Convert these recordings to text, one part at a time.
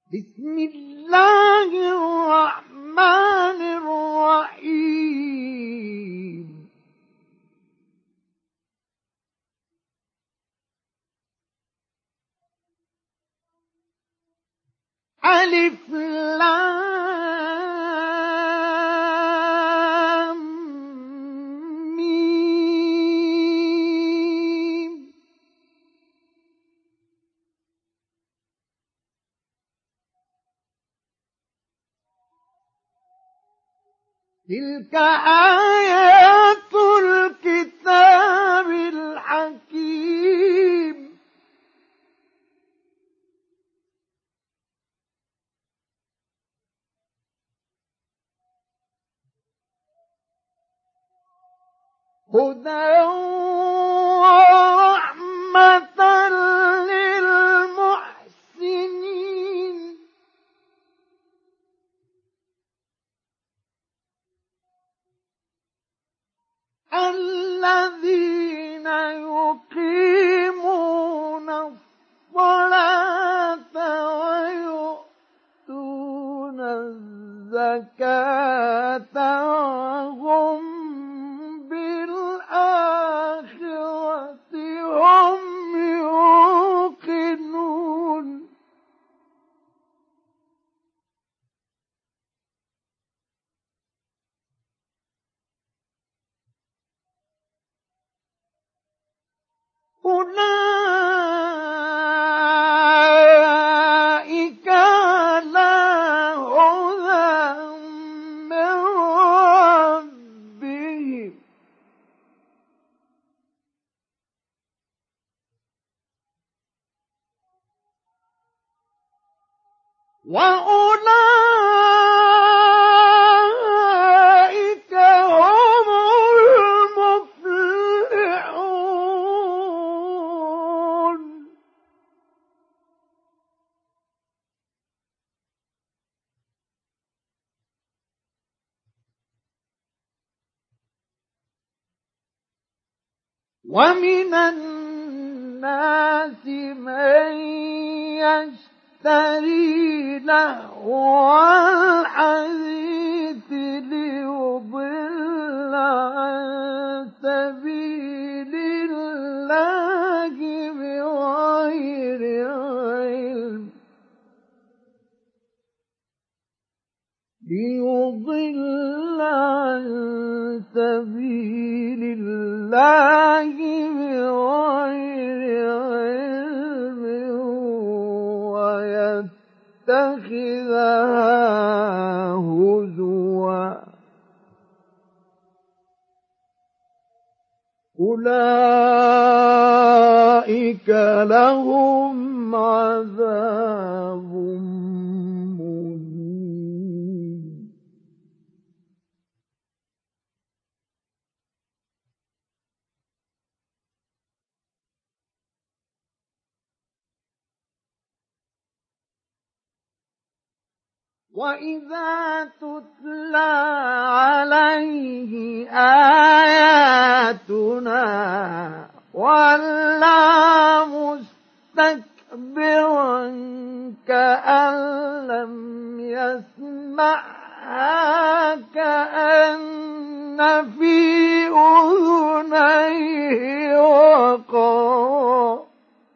بسم الله الرحمن الرحيم ألف لام ميم تلك آيات الكتاب الحكيم هدى ورحمة للمحسنين الذين يقيمون الصلاة ويؤتون الزكاة وهم بالآخرة هم يوقنون أولئك على هدى من ربهم وأولئك هم المفلحون ومن الناس من يشتري لهو الحديث ليضل عن سبيل الله بغير علم ويتخذها هزوا أولئك لهم عذاب مهين وإذا تتلى عليه آياتنا ولى مستكبرا كأن لم يسمعها كأن في أذنيه وقرا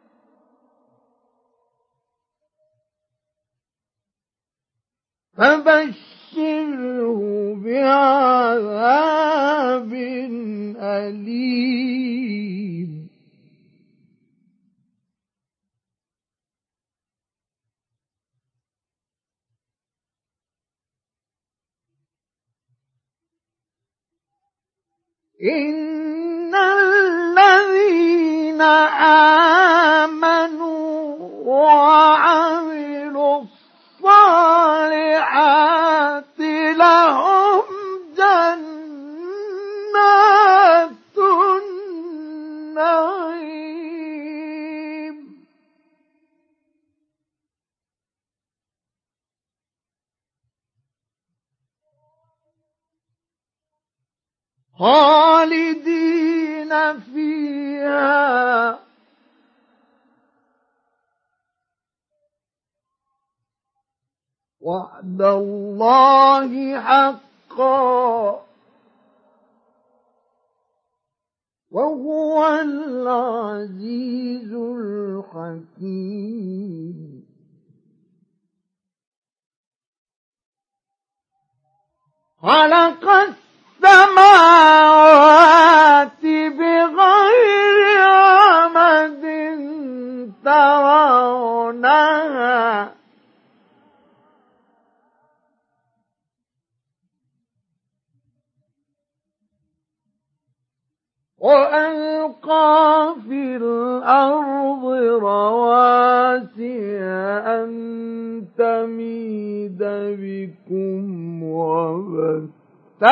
فبشره بعذاب أليم إن الذين آمنوا وعملوا الصالحات لهم جنات النعيم خالدين فيها وعد الله حقا وهو العزيز الحكيم. خلق السماوات بغير عمد ترونها وألقى في الأرض رواسي أن تميد بكم وبث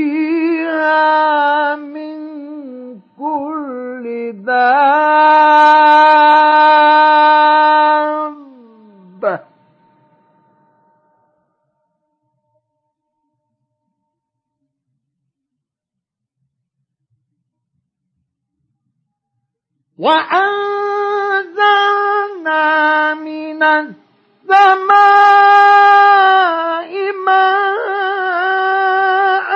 فيها من كل دابة وأنزلنا من السماء ماء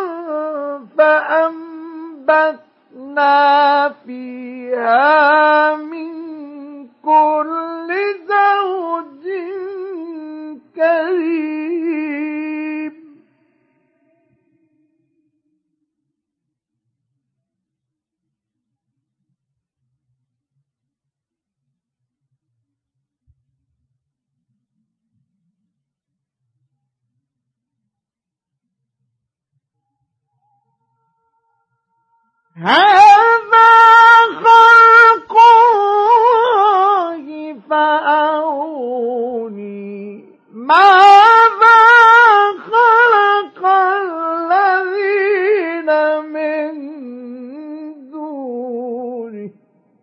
فأنبتنا فيها من كل زوج كريم. هذا خلق الله فأروني ماذا خلق الذين من دونه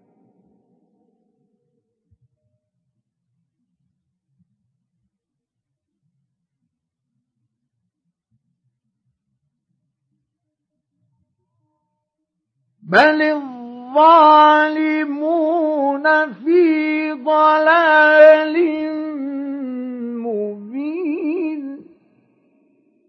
بل الظالمون في ضلال